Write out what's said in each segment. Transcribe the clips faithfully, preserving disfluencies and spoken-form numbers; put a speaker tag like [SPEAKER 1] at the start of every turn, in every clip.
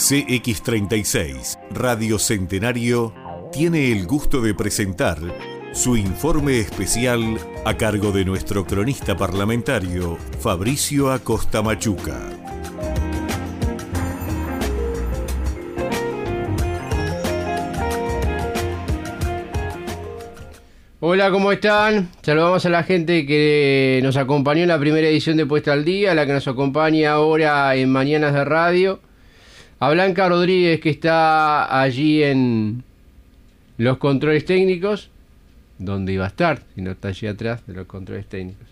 [SPEAKER 1] C X treinta y seis, Radio Centenario, tiene el gusto de presentar su informe especial a cargo de nuestro cronista parlamentario, Fabricio Acosta Machuca.
[SPEAKER 2] Hola, ¿cómo están? Saludamos a la gente que nos acompañó en la primera edición de Puesta al Día, la que nos acompaña ahora en Mañanas de Radio. A Blanca Rodríguez, que está allí en los controles técnicos. ¿Dónde iba a estar? Si no está allí atrás de los controles técnicos.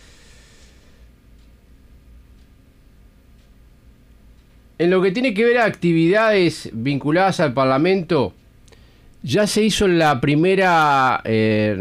[SPEAKER 2] En lo que tiene que ver a actividades vinculadas al Parlamento, ya se hizo la primera, eh,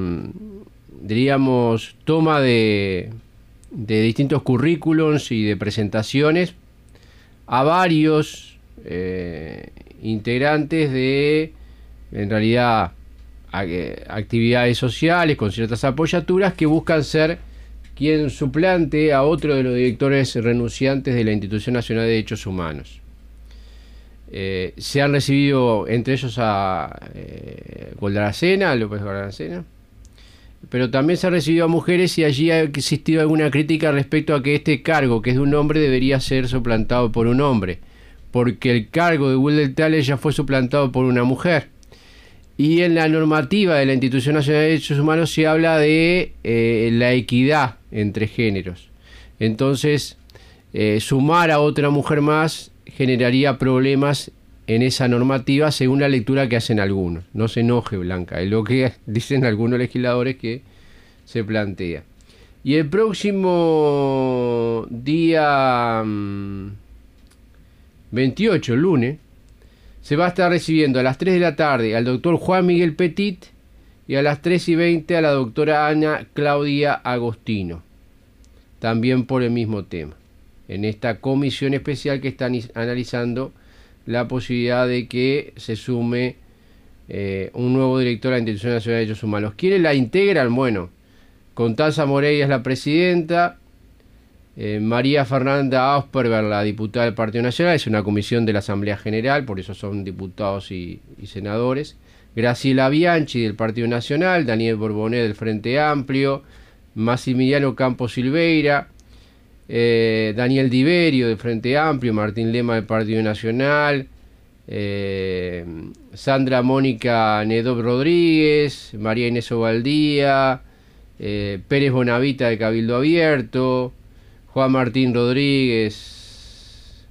[SPEAKER 2] diríamos, toma de, de distintos currículums y de presentaciones a varios eh, integrantes de, en realidad, a, eh, actividades sociales con ciertas apoyaturas que buscan ser quien suplante a otro de los directores renunciantes de la Institución Nacional de Derechos Humanos. Eh, se han recibido entre ellos a eh, Goldaracena, López Goldaracena, pero también se ha recibido a mujeres, y allí ha existido alguna crítica respecto a que este cargo, que es de un hombre, debería ser suplantado por un hombre, porque el cargo de Wilder Tales ya fue suplantado por una mujer. Y en la normativa de la Institución Nacional de Derechos Humanos se habla de eh, la equidad entre géneros. Entonces, eh, sumar a otra mujer más generaría problemas en esa normativa, según la lectura que hacen algunos. No se enoje, Blanca, es lo que dicen algunos legisladores que se plantea. Y el próximo día veintiocho, el lunes, se va a estar recibiendo a las tres de la tarde al doctor Juan Miguel Petit y a las tres y veinte a la doctora Ana Claudia Agostino, también por el mismo tema, en esta comisión especial que están analizando la posibilidad de que se sume eh, un nuevo director a la Institución Nacional de Derechos Humanos. ¿Quiénes la integran? Bueno, Constanza Moreira es la presidenta, eh, María Fernanda Ausperberg, la diputada del Partido Nacional, es una comisión de la Asamblea General, por eso son diputados y, y senadores, Graciela Bianchi del Partido Nacional, Daniel Borbonet del Frente Amplio, Massimiliano Campos Silveira, Eh, Daniel Diverio del Frente Amplio, Martín Lema del Partido Nacional, eh, Sandra Mónica Nedov Rodríguez, María Inés Ovaldía, eh, Pérez Bonavita de Cabildo Abierto, Juan Martín Rodríguez,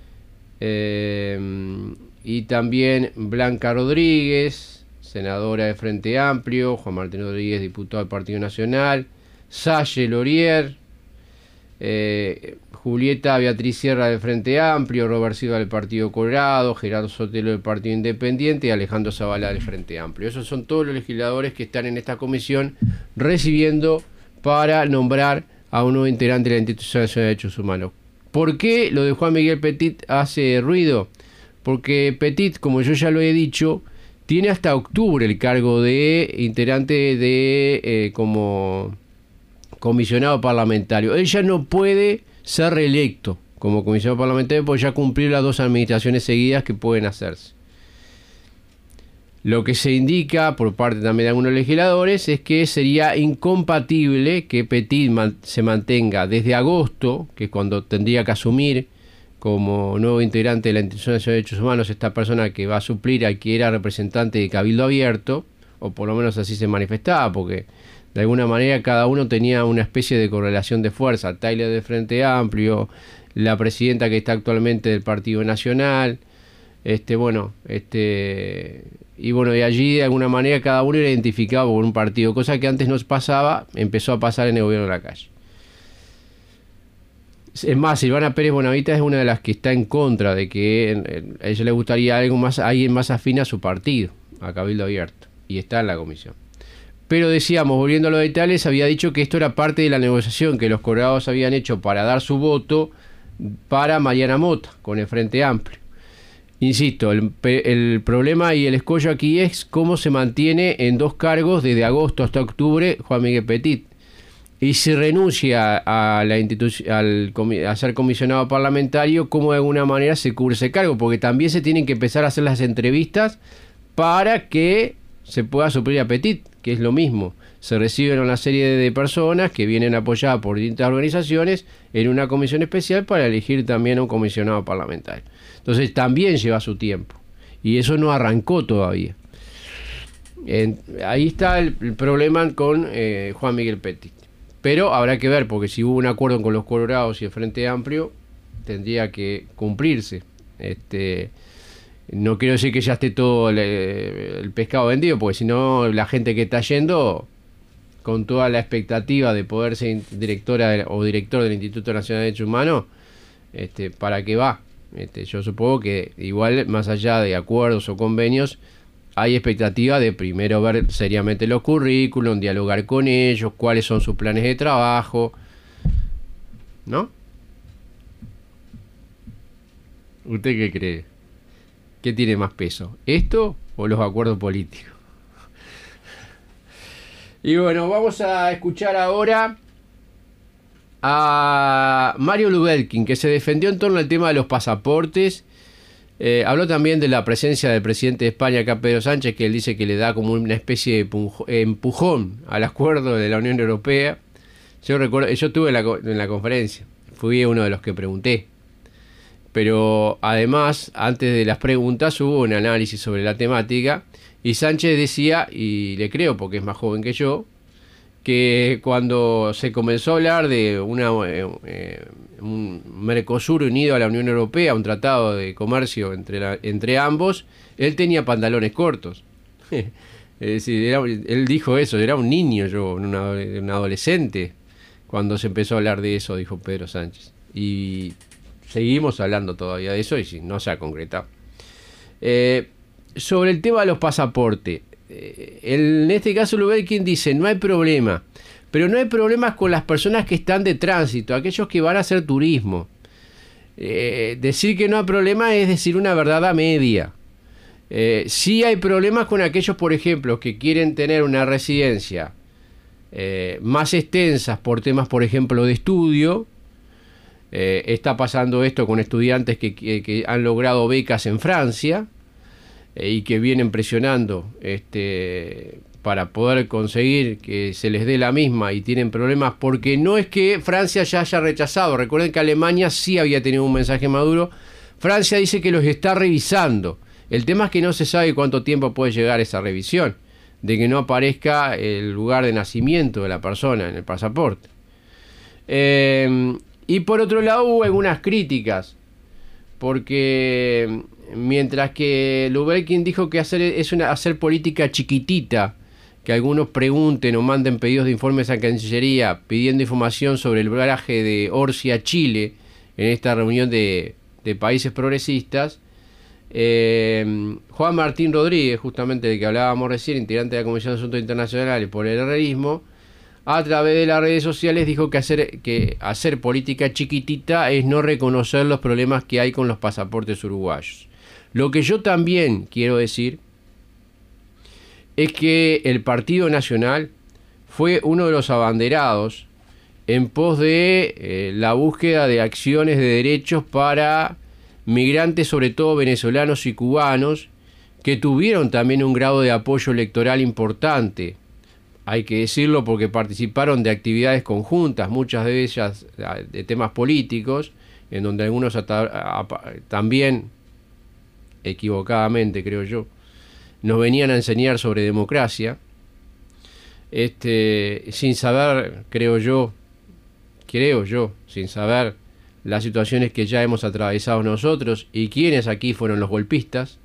[SPEAKER 2] eh, y también Blanca Rodríguez, senadora del Frente Amplio, Juan Martín Rodríguez, diputado del Partido Nacional, Salle Lorier, Eh, Julieta Beatriz Sierra del Frente Amplio, Robert Silva del Partido Colorado, Gerardo Sotelo del Partido Independiente y Alejandro Zavala del Frente Amplio. Esos son todos los legisladores que están en esta comisión recibiendo para nombrar a un nuevo integrante de la Institución Nacional de Derechos Humanos. ¿Por qué lo de Juan Miguel Petit hace ruido? Porque Petit, como yo ya lo he dicho, tiene hasta octubre el cargo de integrante de eh, como comisionado parlamentario. Él ya no puede ser reelecto como comisionado parlamentario porque ya cumplió las dos administraciones seguidas que pueden hacerse. Lo que se indica por parte también de algunos legisladores es que sería incompatible que Petit man- se mantenga desde agosto, que es cuando tendría que asumir como nuevo integrante de la Institución Nacional de Derechos Humanos esta persona que va a suplir a quien era representante de Cabildo Abierto, o por lo menos así se manifestaba, porque de alguna manera cada uno tenía una especie de correlación de fuerza. Tyler del Frente Amplio, la presidenta que está actualmente del Partido Nacional, este bueno, este y bueno, y allí de alguna manera cada uno era identificado por un partido, cosa que antes no pasaba, empezó a pasar en el gobierno de la calle. Es más, Silvana Pérez Bonavita es una de las que está en contra de que a ella le gustaría algo más, alguien más afín a su partido, a Cabildo Abierto, y está en la comisión. Pero decíamos, volviendo a lo de Tales, había dicho que esto era parte de la negociación que los colorados habían hecho para dar su voto para Mariana Mota, con el Frente Amplio. Insisto, el, el problema y el escollo aquí es cómo se mantiene en dos cargos desde agosto hasta octubre Juan Miguel Petit. y si renuncia a, la institu- al comi- a ser comisionado parlamentario, ¿cómo de alguna manera se cubre ese cargo? Porque también se tienen que empezar a hacer las entrevistas para que se pueda suplir a Petit, que es lo mismo. Se reciben una serie de personas que vienen apoyadas por distintas organizaciones en una comisión especial para elegir también a un comisionado parlamentario. Entonces también lleva su tiempo. Y eso no arrancó todavía. En, ahí está el, el problema con eh, Juan Miguel Petit. Pero habrá que ver, porque si hubo un acuerdo con los Colorados y el Frente Amplio, tendría que cumplirse. Este, no quiero decir que ya esté todo el, el pescado vendido, porque si no, la gente que está yendo, con toda la expectativa de poder ser directora de, o director del Instituto Nacional de Derechos Humanos, este, ¿para qué va? Este, yo supongo que igual, más allá de acuerdos o convenios, hay expectativa de primero ver seriamente los currículums, dialogar con ellos, cuáles son sus planes de trabajo, ¿no? ¿Usted qué cree? ¿Qué tiene más peso? ¿Esto o los acuerdos políticos? Y bueno, vamos a escuchar ahora a Mario Lubelkin, que se defendió en torno al tema de los pasaportes. Eh, habló también de la presencia del presidente de España, acá Pedro Sánchez, que él dice que le da como una especie de empujón al acuerdo de la Unión Europea. Yo recuerdo, yo estuve en la, en la conferencia, fui uno de los que pregunté. Pero además, antes de las preguntas, hubo un análisis sobre la temática y Sánchez decía, y le creo porque es más joven que yo, que cuando se comenzó a hablar de una, eh, un Mercosur unido a la Unión Europea, un tratado de comercio entre, la, entre ambos, él tenía pantalones cortos. Es decir, era, él dijo eso, era un niño yo, una, un adolescente, cuando se empezó a hablar de eso, dijo Pedro Sánchez. Y seguimos hablando todavía de eso y no se ha concretado. Eh, sobre el tema de los pasaportes, en este caso Lubelkin dice, no hay problema, pero no hay problemas con las personas que están de tránsito, aquellos que van a hacer turismo. Eh, decir que no hay problema es decir una verdad a media. Eh, sí hay problemas con aquellos, por ejemplo, que quieren tener una residencia eh, más extensas por temas, por ejemplo, de estudio. Eh, está pasando esto con estudiantes que, que, que han logrado becas en Francia y que vienen presionando este, para poder conseguir que se les dé la misma y tienen problemas porque no es que Francia ya haya rechazado. Recuerden que Alemania sí había tenido un mensaje maduro. Francia dice que los está revisando. El tema es que no se sabe cuánto tiempo puede llegar esa revisión, de que no aparezca el lugar de nacimiento de la persona en el pasaporte. Eh, y por otro lado hubo algunas críticas, porque mientras que Lubelkin dijo que hacer es una hacer política chiquitita, que algunos pregunten o manden pedidos de informes a Cancillería pidiendo información sobre el viaje de Orsi a Chile en esta reunión de, de países progresistas, eh, Juan Martín Rodríguez, justamente del que hablábamos recién, integrante de la Comisión de Asuntos Internacionales por el Herrerismo, a través de las redes sociales dijo que hacer, que hacer política chiquitita es no reconocer los problemas que hay con los pasaportes uruguayos. Lo que yo también quiero decir es que el Partido Nacional fue uno de los abanderados en pos de eh, la búsqueda de acciones de derechos para migrantes, sobre todo venezolanos y cubanos, que tuvieron también un grado de apoyo electoral importante. Hay que decirlo porque participaron de actividades conjuntas, muchas de ellas de temas políticos, en donde algunos también, equivocadamente creo yo, nos venían a enseñar sobre democracia, este, sin saber, creo yo, creo yo, sin saber las situaciones que ya hemos atravesado nosotros y quiénes aquí fueron los golpistas.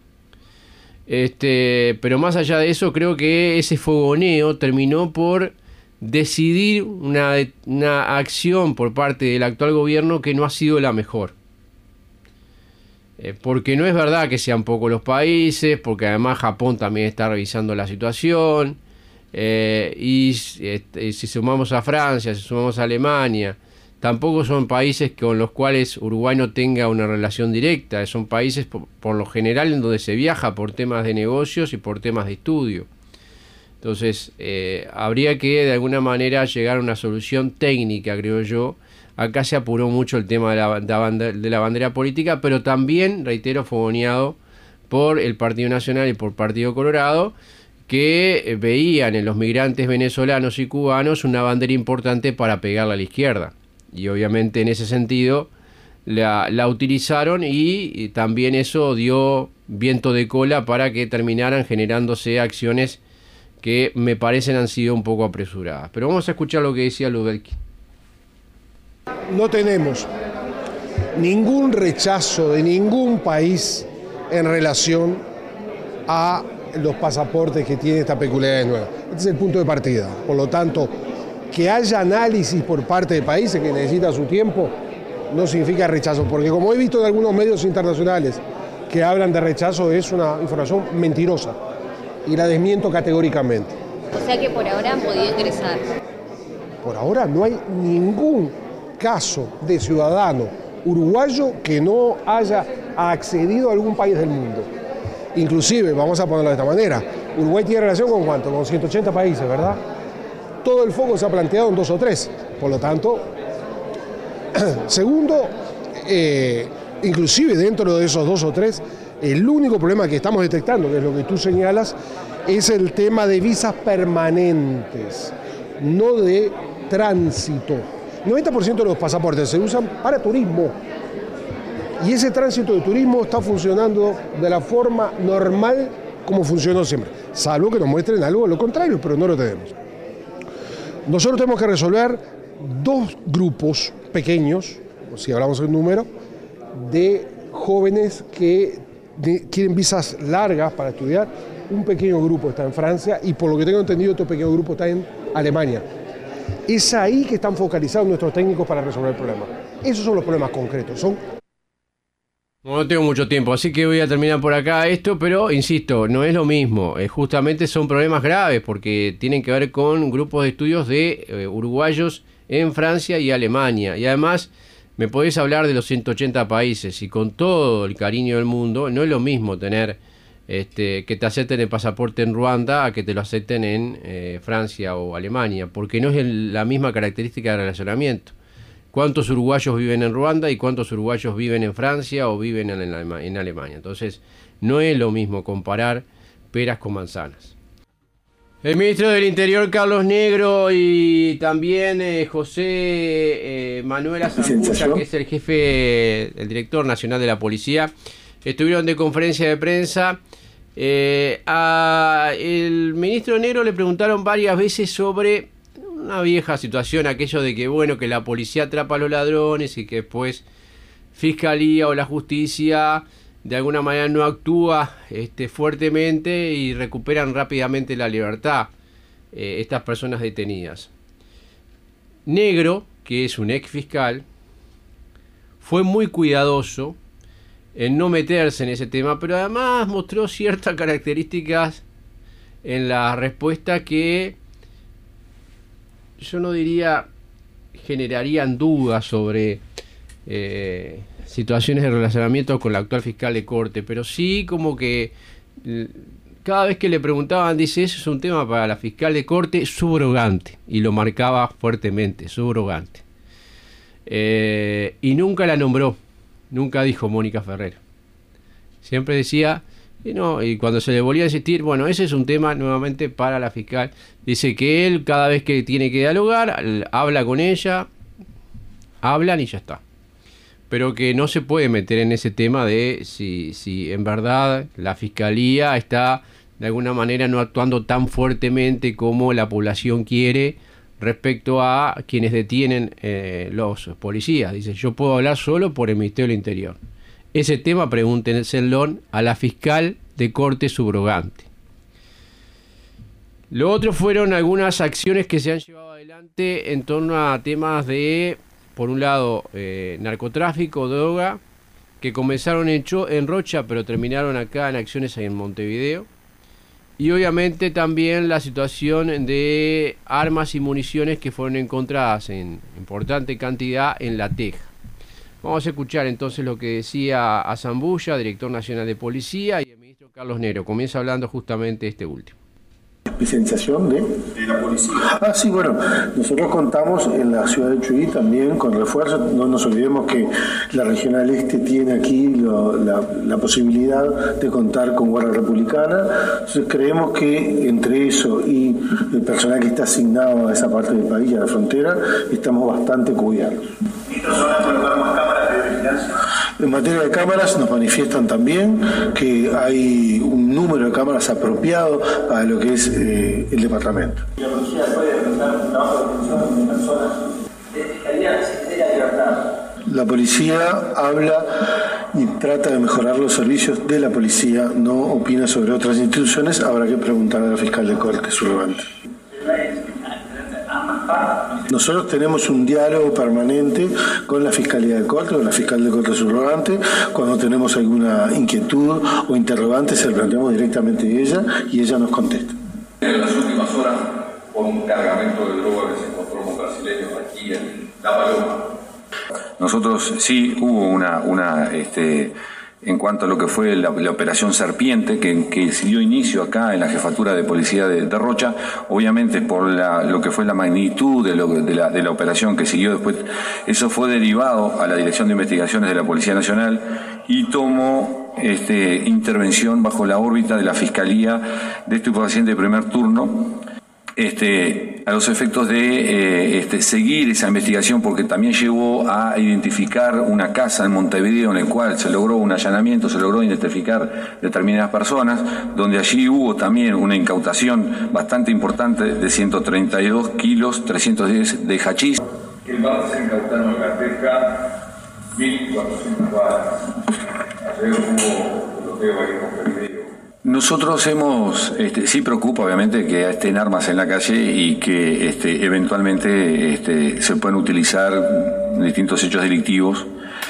[SPEAKER 2] Este, pero más allá de eso, creo que ese fogoneo terminó por decidir una, una acción por parte del actual gobierno que no ha sido la mejor. Eh, porque no es verdad que sean pocos los países, porque además Japón también está revisando la situación, eh, y este, si sumamos a Francia, si sumamos a Alemania, tampoco son países con los cuales Uruguay no tenga una relación directa. Son países por, por lo general en donde se viaja por temas de negocios y por temas de estudio. Entonces, eh, habría que de alguna manera llegar a una solución técnica, creo yo. Acá se apuró mucho el tema de la, de la, bandera, de la bandera política, pero también, reitero, fogoneado por el Partido Nacional y por Partido Colorado, que eh, veían en los migrantes venezolanos y cubanos una bandera importante para pegarla a la izquierda. Y obviamente en ese sentido la, la utilizaron y, y también eso dio viento de cola para que terminaran generándose acciones que me parecen han sido un poco apresuradas. Pero vamos a escuchar lo que decía Lubelki.
[SPEAKER 3] No tenemos ningún rechazo de ningún país en relación a los pasaportes que tiene esta peculiaridad nueva. Este es el punto de partida. Por lo tanto, que haya análisis por parte de países que necesitan su tiempo no significa rechazo, porque como he visto en algunos medios internacionales que hablan de rechazo, es una información mentirosa y la desmiento categóricamente.
[SPEAKER 4] O sea que por ahora han podido ingresar.
[SPEAKER 3] Por ahora no hay ningún caso de ciudadano uruguayo que no haya accedido a algún país del mundo. Inclusive, vamos a ponerlo de esta manera, Uruguay tiene relación con ¿cuánto? Con ciento ochenta países, ¿verdad? Todo el foco se ha planteado en dos o tres. Por lo tanto, segundo, eh, inclusive dentro de esos dos o tres, el único problema que estamos detectando, que es lo que tú señalas, es el tema de visas permanentes, no de tránsito. noventa por ciento de los pasaportes se usan para turismo. Y ese tránsito de turismo está funcionando de la forma normal como funcionó siempre, salvo que nos muestren algo de lo contrario, pero no lo tenemos. Nosotros tenemos que resolver dos grupos pequeños, si hablamos en número, de jóvenes que quieren visas largas para estudiar. Un pequeño grupo está en Francia y por lo que tengo entendido, otro pequeño grupo está en Alemania. Es ahí que están focalizados nuestros técnicos para resolver el problema. Esos son los problemas concretos. Son
[SPEAKER 2] No tengo mucho tiempo, así que voy a terminar por acá esto, pero insisto, no es lo mismo. Eh, justamente son problemas graves porque tienen que ver con grupos de estudios de eh, uruguayos en Francia y Alemania. Y además, me podés hablar de los ciento ochenta países y con todo el cariño del mundo, no es lo mismo tener este, que te acepten el pasaporte en Ruanda a que te lo acepten en eh, Francia o Alemania, porque no es el, la misma característica de relacionamiento. ¿Cuántos uruguayos viven en Ruanda y cuántos uruguayos viven en Francia o viven en, en Alemania? Entonces, no es lo mismo comparar peras con manzanas. El ministro del Interior, Carlos Negro, y también eh, José eh, Manuel Azambulla, que es el jefe, el director nacional de la policía, estuvieron de conferencia de prensa. Eh, a el ministro Negro le preguntaron varias veces sobre una vieja situación, aquello de que bueno, que la policía atrapa a los ladrones y que después Fiscalía o la Justicia de alguna manera no actúa este, fuertemente y recuperan rápidamente la libertad eh, estas personas detenidas. Negro, que es un ex fiscal, fue muy cuidadoso en no meterse en ese tema, pero además mostró ciertas características en la respuesta que yo no diría generarían dudas sobre eh, situaciones de relacionamiento con la actual fiscal de corte, pero sí como que cada vez que le preguntaban, dice, eso es un tema para la fiscal de corte subrogante, y lo marcaba fuertemente, subrogante. Eh, y nunca la nombró, nunca dijo Mónica Ferrer. Siempre decía, y, no, y cuando se le volvía a insistir, bueno, ese es un tema nuevamente para la fiscal. Dice que él cada vez que tiene que dialogar, habla con ella, hablan y ya está. Pero que no se puede meter en ese tema de si, si en verdad la fiscalía está de alguna manera no actuando tan fuertemente como la población quiere respecto a quienes detienen eh, los policías. Dice, yo puedo hablar solo por el Ministerio del Interior. Ese tema pregúntenselo a la fiscal de corte subrogante. Lo otro fueron algunas acciones que se han llevado adelante en torno a temas de, por un lado, eh, narcotráfico, droga, que comenzaron en, Cho, en Rocha, pero terminaron acá en acciones en Montevideo. Y obviamente también la situación de armas y municiones que fueron encontradas en importante cantidad en La Teja. Vamos a escuchar entonces lo que decía Azambulla, director nacional de policía, y el ministro Carlos Negro. Comienza hablando justamente este último.
[SPEAKER 5] especialización de...
[SPEAKER 6] de la policía.
[SPEAKER 5] Ah, sí, bueno, nosotros contamos en la ciudad de Chuy también con refuerzos. No nos olvidemos que la Regional Este tiene aquí lo, la, la posibilidad de contar con Guardia Republicana. Entonces creemos que entre eso y el personal que está asignado a esa parte del país, a la frontera, estamos bastante cubiertos.
[SPEAKER 6] ¿Estas zonas colocar más cámaras de vigilancia?
[SPEAKER 5] En materia de cámaras nos manifiestan también que hay un número de cámaras apropiado para lo que es eh, el departamento.
[SPEAKER 6] ¿La policía puede enfrentar un trabajo de detención de personas de fiscalía sin tener libertad?
[SPEAKER 5] La policía habla y trata de mejorar los servicios de la policía, no opina sobre otras instituciones. Habrá que preguntar a la fiscal de corte subrogante. Nosotros tenemos un diálogo permanente con la Fiscalía de Corte, con la fiscal de Corte subrogante. Cuando tenemos alguna inquietud o interrogante, se lo planteamos directamente a ella y ella nos contesta.
[SPEAKER 7] En las últimas horas, por un cargamento de droga que se encontró con brasileños aquí en La Paloma. Nosotros sí hubo una, una este, en cuanto a lo que fue la, la operación Serpiente, que, que se dio inicio acá en la jefatura de policía de, de Rocha, obviamente por la, lo que fue la magnitud de, lo, de, la, de la operación que siguió después, eso fue derivado a la Dirección de Investigaciones de la Policía Nacional y tomó este, intervención bajo la órbita de la Fiscalía de Estupefacientes de primer turno, Este, a los efectos de eh, este, seguir esa investigación, porque también llevó a identificar una casa en Montevideo en el cual se logró un allanamiento, se logró identificar determinadas personas, donde allí hubo también una incautación bastante importante de ciento treinta y dos kilos, trescientos diez de hachís.
[SPEAKER 6] El martes se incautaron en Carteja mil cuatrocientas balas. Ayer hubo bloqueo ahí en Montevideo.
[SPEAKER 7] Nosotros hemos, este, sí preocupa obviamente que estén armas en la calle y que este, eventualmente este, se puedan utilizar distintos hechos delictivos.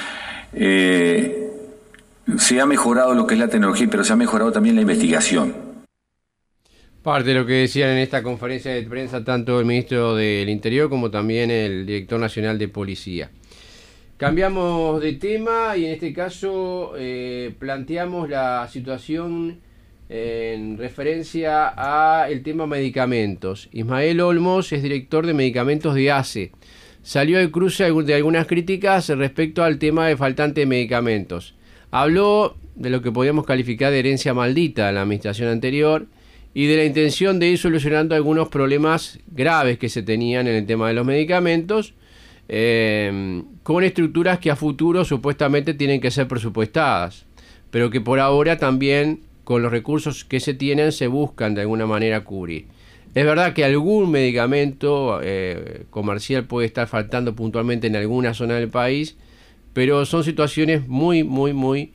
[SPEAKER 7] Eh, se ha mejorado lo que es la tecnología, pero se ha mejorado también la investigación.
[SPEAKER 2] Parte de lo que decían en esta conferencia de prensa tanto el ministro del Interior como también el director nacional de Policía. Cambiamos de tema y en este caso eh, planteamos la situación en referencia a el tema medicamentos. Ismael Olmos es director de medicamentos de A C E. Salió al cruce de algunas críticas respecto al tema de faltante de medicamentos. Habló de lo que podíamos calificar de herencia maldita de la administración anterior y de la intención de ir solucionando algunos problemas graves que se tenían en el tema de los medicamentos, eh, con estructuras que a futuro supuestamente tienen que ser presupuestadas, pero que por ahora también con los recursos que se tienen se buscan de alguna manera cubrir. Es verdad que algún medicamento eh, comercial puede estar faltando puntualmente en alguna zona del país, pero son situaciones muy, muy, muy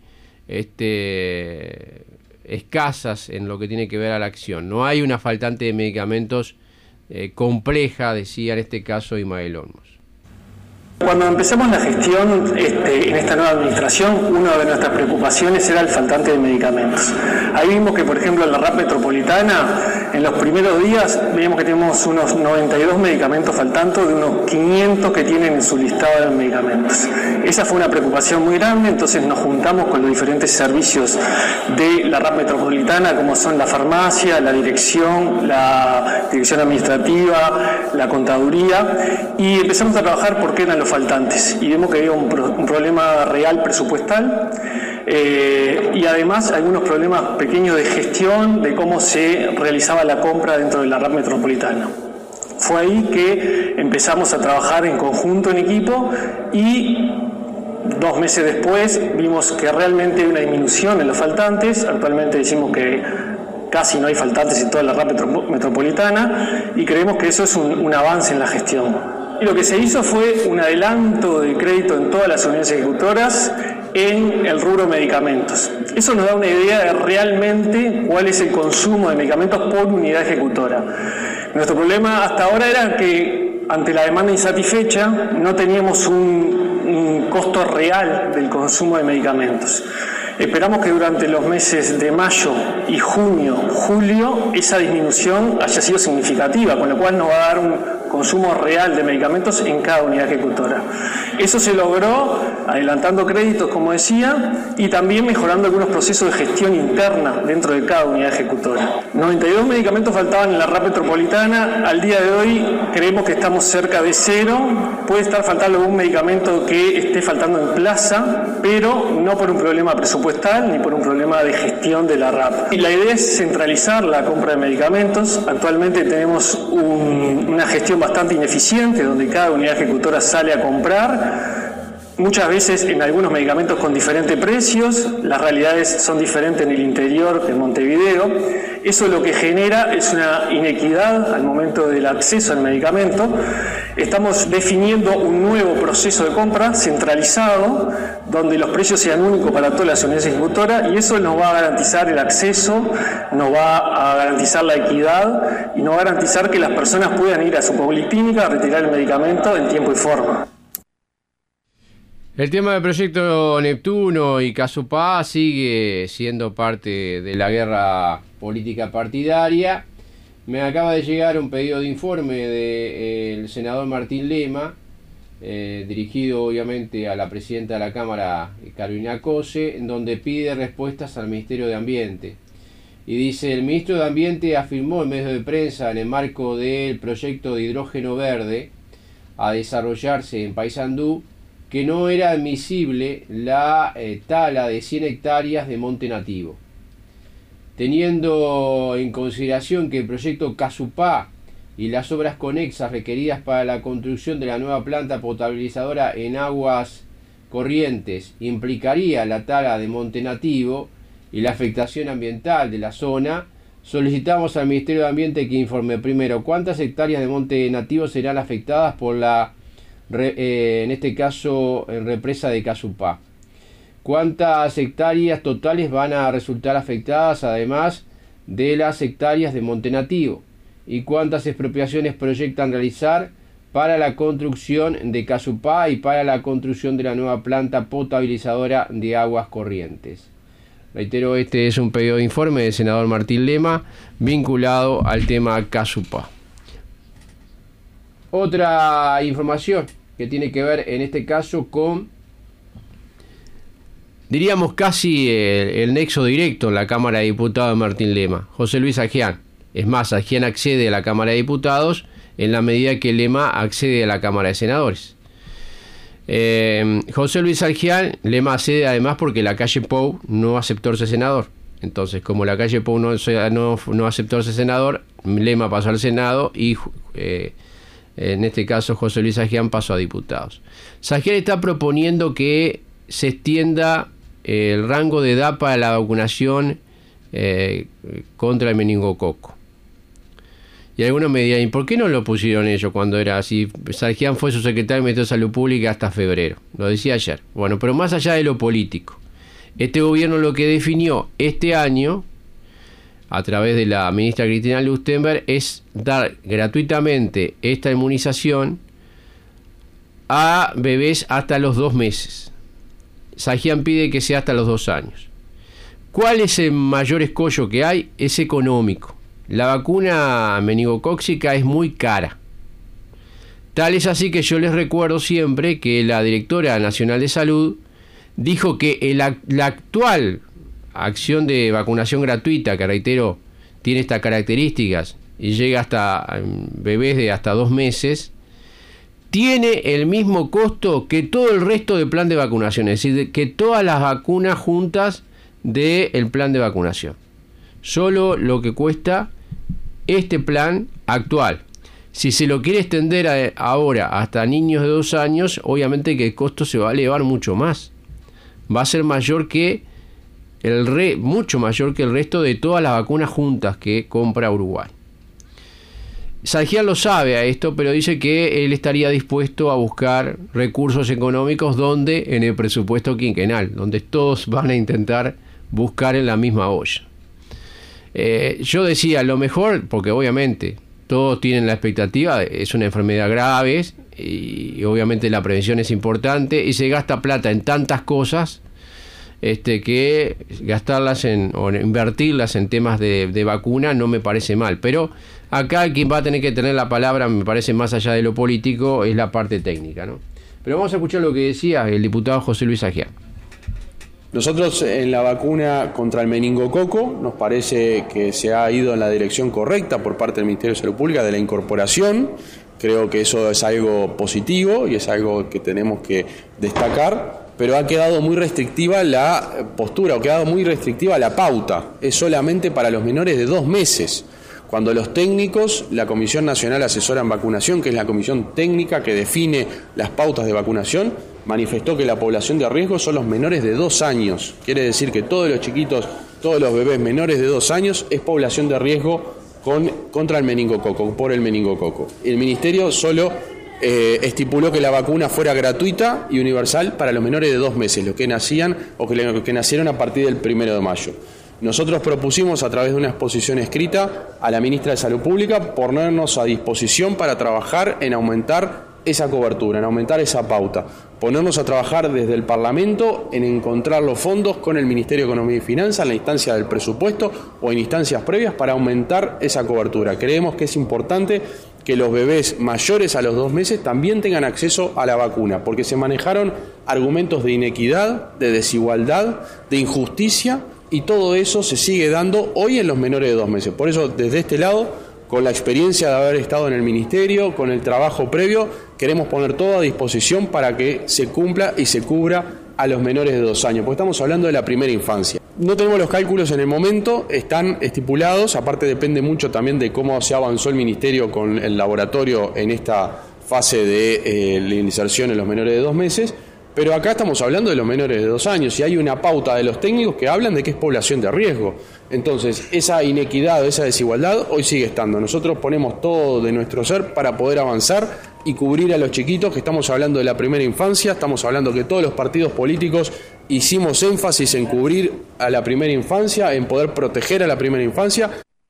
[SPEAKER 2] este, escasas en lo que tiene que ver a la acción. No hay una faltante de medicamentos eh, compleja, decía en este caso Ismael Olmos.
[SPEAKER 8] Cuando empezamos la gestión este, en esta nueva administración, una de nuestras preocupaciones era el faltante de medicamentos. Ahí vimos que, por ejemplo, en la R A P metropolitana, en los primeros días, veíamos que tenemos unos noventa y dos medicamentos faltantes de unos quinientos que tienen en su listado de medicamentos. Esa fue una preocupación muy grande, entonces nos juntamos con los diferentes servicios de la R A P metropolitana, como son la farmacia, la dirección, la dirección administrativa, la contaduría, y empezamos a trabajar porque eran los faltantes y vemos que había un, pro, un problema real presupuestal eh, y además algunos problemas pequeños de gestión de cómo se realizaba la compra dentro de la R A P metropolitana. Fue ahí que empezamos a trabajar en conjunto, en equipo, y dos meses después vimos que realmente hay una disminución en los faltantes. Actualmente decimos que casi no hay faltantes en toda la R A P metropolitana y creemos que eso es un, un avance en la gestión. Y lo que se hizo fue un adelanto de crédito en todas las unidades ejecutoras en el rubro medicamentos. Eso nos da una idea de realmente cuál es el consumo de medicamentos por unidad ejecutora. Nuestro problema hasta ahora era que ante la demanda insatisfecha no teníamos un, un costo real del consumo de medicamentos. Esperamos que durante los meses de mayo y junio, julio, esa disminución haya sido significativa, con lo cual nos va a dar un consumo real de medicamentos en cada unidad ejecutora. Eso se logró adelantando créditos, como decía, y también mejorando algunos procesos de gestión interna dentro de cada unidad ejecutora. noventa y dos medicamentos faltaban en la R A P metropolitana. Al día de hoy creemos que estamos cerca de cero. Puede estar faltando algún medicamento que esté faltando en plaza, pero no por un problema presupuestal ni por un problema de gestión de la R A P. Y la idea es centralizar la compra de medicamentos. Actualmente tenemos un, una gestión bastante ineficiente donde cada unidad ejecutora sale a comprar. Muchas veces en algunos medicamentos con diferentes precios, las realidades son diferentes en el interior que en Montevideo. Eso lo que genera es una inequidad al momento del acceso al medicamento. Estamos definiendo un nuevo proceso de compra centralizado, donde los precios sean únicos para todas las unidades ejecutoras, y eso nos va a garantizar el acceso, nos va a garantizar la equidad y nos va a garantizar que las personas puedan ir a su policlínica a retirar el medicamento en tiempo y forma.
[SPEAKER 2] El tema del proyecto Neptuno y Casupá sigue siendo parte de la guerra política partidaria. Me acaba de llegar un pedido de informe del senador Martín Lema, eh, dirigido obviamente a la presidenta de la Cámara, Carolina Cose, en donde pide respuestas al Ministerio de Ambiente. Y dice: el ministro de Ambiente afirmó en medios de prensa, en el marco del proyecto de hidrógeno verde a desarrollarse en Paysandú, que no era admisible la eh, tala de cien hectáreas de monte nativo. Teniendo en consideración que el proyecto Casupá y las obras conexas requeridas para la construcción de la nueva planta potabilizadora en Aguas Corrientes implicaría la tala de monte nativo y la afectación ambiental de la zona, solicitamos al Ministerio de Ambiente que informe primero cuántas hectáreas de monte nativo serán afectadas por la Re, eh, en este caso en represa de Casupá. ¿Cuántas hectáreas totales van a resultar afectadas además de las hectáreas de monte nativo? ¿Y cuántas expropiaciones proyectan realizar para la construcción de Casupá y para la construcción de la nueva planta potabilizadora de Aguas Corrientes? Reitero, este es un pedido de informe del senador Martín Lema vinculado al tema Casupá. Otra información que tiene que ver en este caso con, diríamos casi el, el nexo directo en la Cámara de Diputados de Martín Lema, José Luis Aghián. Es más, Aghián accede a la Cámara de Diputados en la medida que Lema accede a la Cámara de Senadores. Eh, José Luis Aghián, Lema accede además porque la calle Pou no aceptó ser senador. Entonces, como la calle Pou no, no, no aceptó ser senador, Lema pasó al Senado y eh, en este caso José Luis Aghián pasó a diputados. Aghián está proponiendo que se extienda el rango de edad para la vacunación eh, contra el meningococo. Y algunos me dirán, ¿y por qué no lo pusieron ellos cuando era así? Aghián fue su secretario de Ministerio de Salud Pública hasta febrero, lo decía ayer. Bueno, pero más allá de lo político, este gobierno lo que definió este año, a través de la ministra Cristina Lusttenberg, es dar gratuitamente esta inmunización a bebés hasta los dos meses. Aghián pide que sea hasta los dos años. ¿Cuál es el mayor escollo que hay? Es económico. La vacuna meningocócica es muy cara. Tal es así que yo les recuerdo siempre que la directora nacional de salud dijo que el, la actual acción de vacunación gratuita, que reitero, tiene estas características y llega hasta bebés de hasta dos meses, tiene el mismo costo que todo el resto del plan de vacunación, es decir, que todas las vacunas juntas del plan de vacunación. Solo lo que cuesta este plan actual. Si se lo quiere extender a, ahora hasta niños de dos años, obviamente que el costo se va a elevar mucho más. Va a ser mayor que el re, mucho mayor que el resto de todas las vacunas juntas que compra Uruguay. Aghián lo sabe a esto, pero dice que él estaría dispuesto a buscar recursos económicos donde en el presupuesto quinquenal, donde todos van a intentar buscar en la misma olla. Eh, yo decía, lo mejor, porque obviamente todos tienen la expectativa, es una enfermedad grave y, y obviamente la prevención es importante y se gasta plata en tantas cosas. este, que gastarlas en, o invertirlas en temas de, de vacuna no me parece mal. Pero acá quien va a tener que tener la palabra, me parece, más allá de lo político, es la parte técnica, ¿no? Pero vamos a escuchar lo que decía el diputado José Luis Agiar.
[SPEAKER 9] Nosotros en la vacuna contra el meningococo nos parece que se ha ido en la dirección correcta por parte del Ministerio de Salud Pública de la incorporación. Creo que eso es algo positivo y es algo que tenemos que destacar, pero ha quedado muy restrictiva la postura, o ha quedado muy restrictiva la pauta. Es solamente para los menores de dos meses. Cuando los técnicos, la Comisión Nacional Asesora en Vacunación, que es la comisión técnica que define las pautas de vacunación, manifestó que la población de riesgo son los menores de dos años. Quiere decir que todos los chiquitos, todos los bebés menores de dos años es población de riesgo con, contra el meningococo, por el meningococo. El Ministerio solo eh, estipuló que la vacuna fuera gratuita y universal para los menores de dos meses, los que nacían o que, que nacieron a partir del primero de mayo. Nosotros propusimos a través de una exposición escrita a la ministra de Salud Pública ponernos a disposición para trabajar en aumentar esa cobertura, en aumentar esa pauta, ponernos a trabajar desde el Parlamento en encontrar los fondos con el Ministerio de Economía y Finanzas en la instancia del presupuesto o en instancias previas para aumentar esa cobertura. Creemos que es importante que los bebés mayores a los dos meses también tengan acceso a la vacuna, porque se manejaron argumentos de inequidad, de desigualdad, de injusticia, y todo eso se sigue dando hoy en los menores de dos meses. Por eso, desde este lado, con la experiencia de haber estado en el Ministerio, con el trabajo previo, queremos poner todo a disposición para que se cumpla y se cubra a los menores de dos años, porque estamos hablando de la primera infancia. No tenemos los cálculos en el momento, están estipulados, aparte depende mucho también de cómo se avanzó el Ministerio con el laboratorio en esta fase de eh, la inserción en los menores de dos meses, pero acá estamos hablando de los menores de dos años y hay una pauta de los técnicos que hablan de que es población de riesgo. Entonces, esa inequidad, esa desigualdad hoy sigue estando. Nosotros ponemos todo de nuestro ser para poder avanzar y cubrir a los chiquitos, que estamos hablando de la primera infancia, estamos hablando que todos los partidos políticos hicimos énfasis en cubrir a la primera infancia, en poder proteger a la primera infancia.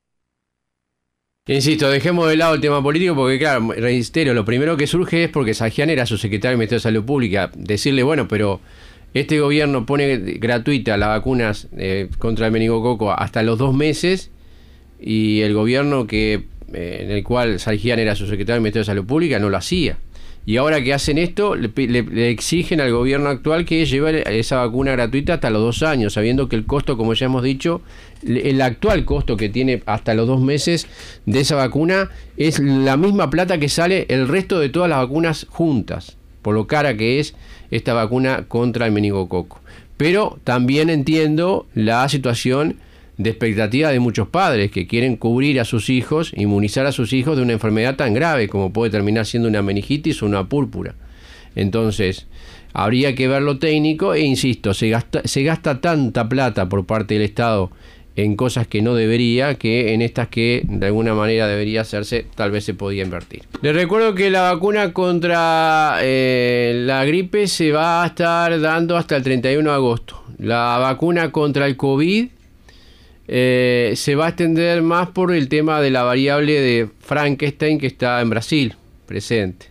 [SPEAKER 2] Insisto, dejemos de lado el tema político porque, claro, reitero, lo primero que surge es porque Sajian era su secretario del Ministerio de Salud Pública. Decirle, bueno, pero este gobierno pone gratuita las vacunas eh, contra el meningococo hasta los dos meses y el gobierno que eh, en el cual Sajian era su secretario del Ministerio de Salud Pública no lo hacía. Y ahora que hacen esto, le, le, le exigen al gobierno actual que lleve esa vacuna gratuita hasta los dos años, sabiendo que el costo, como ya hemos dicho, el actual costo que tiene hasta los dos meses de esa vacuna es la misma plata que sale el resto de todas las vacunas juntas, por lo cara que es esta vacuna contra el meningococo. Pero también entiendo la situación de expectativa de muchos padres que quieren cubrir a sus hijos, inmunizar a sus hijos de una enfermedad tan grave como puede terminar siendo una meningitis o una púrpura. Entonces, habría que ver lo técnico e insisto, se gasta, se gasta tanta plata por parte del Estado en cosas que no debería, que en estas que de alguna manera debería hacerse, tal vez se podía invertir. Les recuerdo que la vacuna contra eh, la gripe se va a estar dando hasta el treinta y uno de agosto. La vacuna contra el COVID Eh, se va a extender más por el tema de la variable de Frankenstein que está en Brasil presente,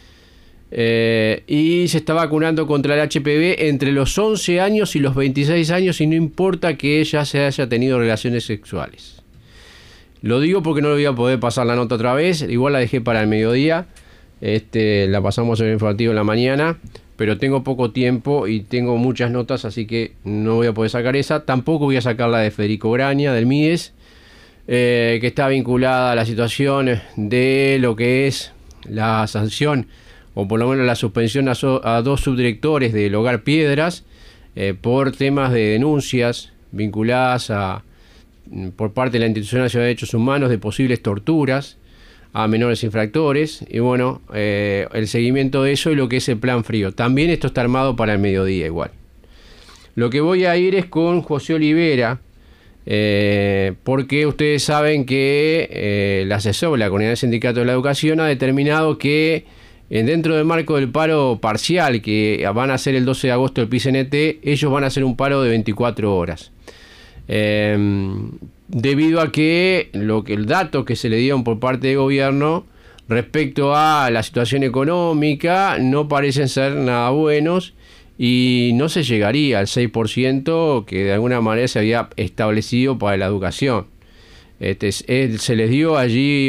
[SPEAKER 2] eh, y se está vacunando contra el H P V entre los once años y los veintiséis años y no importa que ella se haya tenido relaciones sexuales. Lo digo porque no le voy a poder pasar la nota otra vez, igual la dejé para el mediodía, este, la pasamos en el informativo en la mañana, pero tengo poco tiempo y tengo muchas notas, así que no voy a poder sacar esa. Tampoco voy a sacar la de Federico Graña, del M I E S, eh, que está vinculada a la situación de lo que es la sanción, o por lo menos la suspensión a, so, a dos subdirectores del Hogar Piedras, eh, por temas de denuncias vinculadas a, por parte de la Institución Nacional de Derechos Humanos, de posibles torturas a menores infractores, y bueno, eh, el seguimiento de eso y lo que es el plan frío. También esto está armado para el mediodía igual. Lo que voy a ir es con José Olivera, eh, porque ustedes saben que eh, el asesor de la Coordinadora del Sindicato de la Educación ha determinado que eh, dentro del marco del paro parcial que van a hacer el doce de agosto el P I C N T, ellos van a hacer un paro de veinticuatro horas. Eh, debido a que lo que el dato que se le dieron por parte del gobierno respecto a la situación económica no parecen ser nada buenos y no se llegaría al seis por ciento que de alguna manera se había establecido para la educación. Este, es, se les dio allí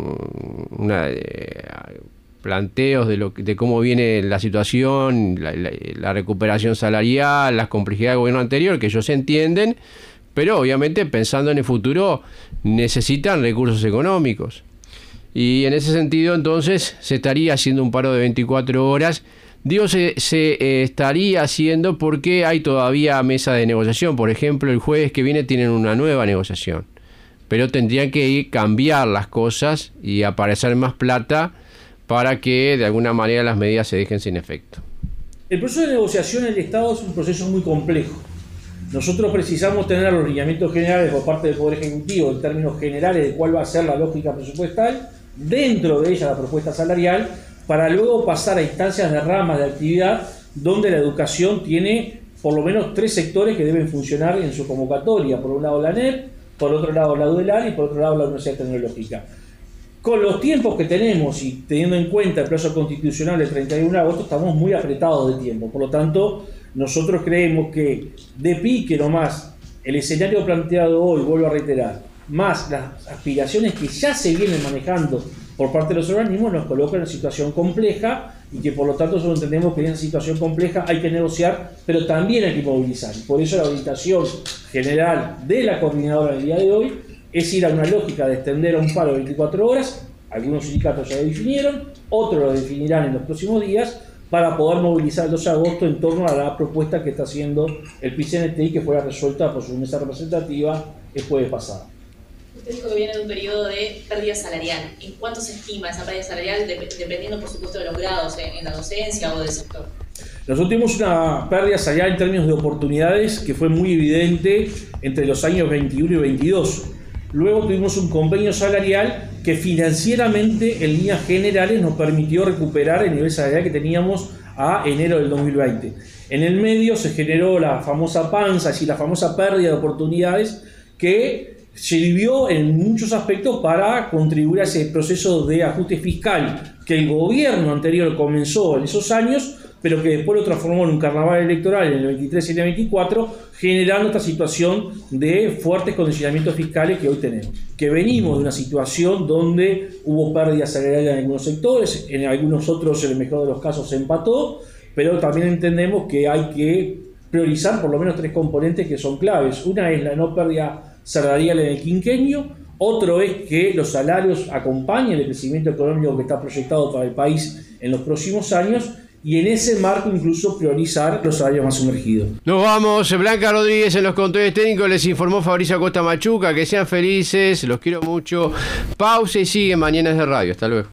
[SPEAKER 2] una, eh, planteos de, lo, de cómo viene la situación, la, la, la recuperación salarial, las complejidades del gobierno anterior, que ellos entienden, pero obviamente pensando en el futuro necesitan recursos económicos. Y en ese sentido entonces se estaría haciendo un paro de veinticuatro horas. Digo, se, se eh, estaría haciendo porque hay todavía mesa de negociación. Por ejemplo, el jueves que viene tienen una nueva negociación, pero tendrían que ir, cambiar las cosas y aparecer más plata para que de alguna manera las medidas se dejen sin efecto.
[SPEAKER 10] El proceso de negociación en el Estado es un proceso muy complejo. Nosotros precisamos tener los lineamientos generales por parte del Poder Ejecutivo en términos generales de cuál va a ser la lógica presupuestal, dentro de ella la propuesta salarial, para luego pasar a instancias de ramas de actividad donde la educación tiene por lo menos tres sectores que deben funcionar en su convocatoria. Por un lado la N E P, por otro lado la UDELAR y por otro lado la Universidad Tecnológica. Con los tiempos que tenemos y teniendo en cuenta el plazo constitucional del treinta y uno de agosto, estamos muy apretados de tiempo. Por lo tanto, nosotros creemos que de pique nomás el escenario planteado hoy, vuelvo a reiterar, más las aspiraciones que ya se vienen manejando por parte de los organismos, nos colocan en una situación compleja y que por lo tanto nosotros entendemos que en esa situación compleja hay que negociar, pero también hay que movilizar. Por eso la orientación general de la coordinadora del día de hoy es ir a una lógica de extender a un paro de veinticuatro horas, algunos sindicatos ya lo definieron, otros lo definirán en los próximos días, para poder movilizar el dos de agosto en torno a la propuesta que está haciendo el P I C N T I, que fue resuelta por su mesa representativa el jueves pasado.
[SPEAKER 11] Usted dijo que viene de un periodo de pérdida salarial. ¿En cuánto se estima esa pérdida salarial, dependiendo por supuesto de los grados en, en la docencia o del sector?
[SPEAKER 10] Nosotros tuvimos una pérdida salarial en términos de oportunidades que fue muy evidente entre los años veintiuno y veintidós. Luego tuvimos un convenio salarial que financieramente en líneas generales nos permitió recuperar el nivel salarial que teníamos a enero del dos mil veinte. En el medio se generó la famosa panza, es decir, la famosa pérdida de oportunidades que sirvió en muchos aspectos para contribuir a ese proceso de ajuste fiscal que el gobierno anterior comenzó en esos años, pero que después lo transformó en un carnaval electoral en el veintitrés y en el veinticuatro, generando esta situación de fuertes condicionamientos fiscales que hoy tenemos. Que venimos de una situación donde hubo pérdidas salariales en algunos sectores, en algunos otros, en el mejor de los casos, se empató, pero también entendemos que hay que priorizar por lo menos tres componentes que son claves. Una es la no pérdida salarial en el quinquenio, otro es que los salarios acompañen el crecimiento económico que está proyectado para el país en los próximos años, y en ese marco incluso priorizar los salarios más sumergidos.
[SPEAKER 2] Nos vamos. Blanca Rodríguez en los controles técnicos, les informó Fabricio Acosta Machuca. Que sean felices, los quiero mucho. Pausa y sigue Mañanas de Radio. Hasta luego.